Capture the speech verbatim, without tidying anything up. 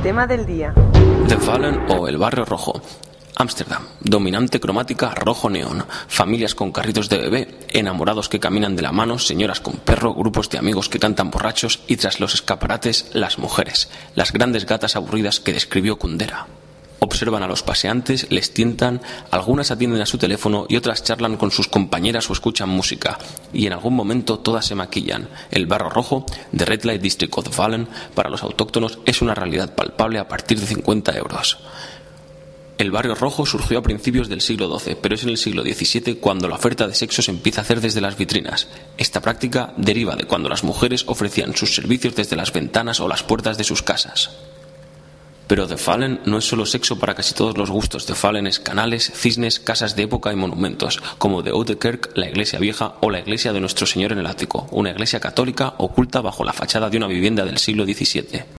tema del día. The Fallen o el Barrio Rojo. Ámsterdam, dominante cromática rojo neón, familias con carritos de bebé, enamorados que caminan de la mano, señoras con perro, grupos de amigos que cantan borrachos y tras los escaparates las mujeres, las grandes gatas aburridas que describió Kundera. Observan a los paseantes, les tientan, algunas atienden a su teléfono y otras charlan con sus compañeras o escuchan música, y en algún momento todas se maquillan. El Barrio Rojo, The Red Light District of the Fallen, para los autóctonos es una realidad palpable a partir de cincuenta euros. El Barrio Rojo surgió a principios del siglo doce, pero es en el siglo diecisiete cuando la oferta de sexo se empieza a hacer desde las vitrinas. Esta práctica deriva de cuando las mujeres ofrecían sus servicios desde las ventanas o las puertas de sus casas. Pero The Fallen no es solo sexo para casi todos los gustos. The Fallen es canales, cisnes, casas de época y monumentos, como The Oude Kerk, la iglesia vieja, o la iglesia de Nuestro Señor en el ático, una iglesia católica oculta bajo la fachada de una vivienda del siglo diecisiete.